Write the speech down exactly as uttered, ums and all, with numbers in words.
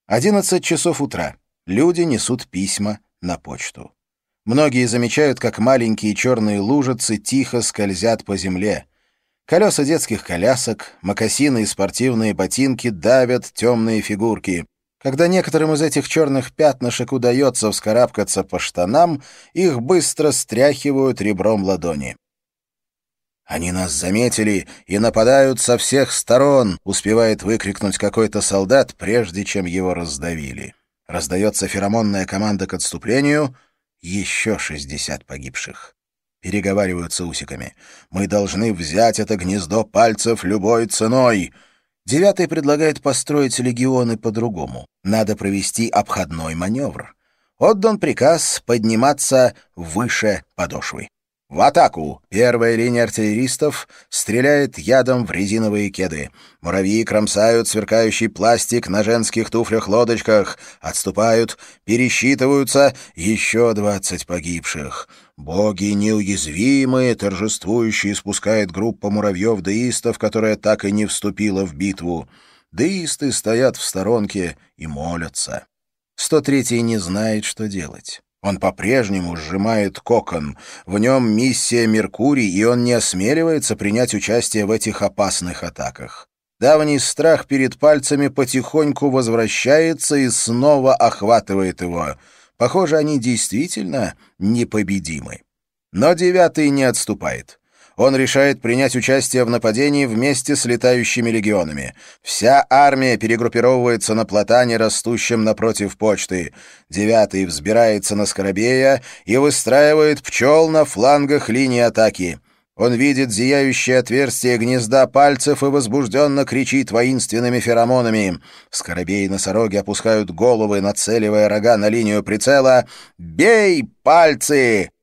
Одиннадцать часов утра. Люди несут письма на почту. Многие замечают, как маленькие черные лужицы тихо скользят по земле. Колеса детских колясок, мокасины и спортивные ботинки давят темные фигурки. Когда некоторым из этих черных пятнышек удается вскарабкаться по штанам, их быстро стряхивают ребром ладони. «Они нас заметили и нападают со всех сторон!» — успевает выкрикнуть какой-то солдат, прежде чем его раздавили. Раздается феромонная команда к отступлению. Еще шестьдесят погибших. Переговариваются усиками. «Мы должны взять это гнездо пальцев любой ценой!» Девятый предлагает построить легионы по-другому. Надо провести обходной маневр. Отдан приказ подниматься выше подошвы. «В атаку!» Первая линия артиллеристов стреляет ядом в резиновые кеды. Муравьи кромсают сверкающий пластик на женских туфлях-лодочках. Отступают, пересчитываются. Еще двадцать погибших. «Боги неуязвимые!» торжествующие спускает группа муравьев-деистов, которая так и не вступила в битву. Деисты стоят в сторонке и молятся. сто третий не знает, что делать. Он по-прежнему сжимает кокон. В нем миссия «Меркурий», и он не осмеливается принять участие в этих опасных атаках. Давний страх перед пальцами потихоньку возвращается и снова охватывает его. Похоже, они действительно непобедимы. Но девятый не отступает. Он решает принять участие в нападении вместе с летающими легионами. Вся армия перегруппировывается на платане, растущем напротив почты. Девятый взбирается на скоробея и выстраивает пчел на флангах линии атаки. Он видит зияющее отверстие гнезда пальцев и возбужденно кричит воинственными феромонами. Скоробеи и носороги опускают головы, нацеливая рога на линию прицела. «Бей, пальцы!»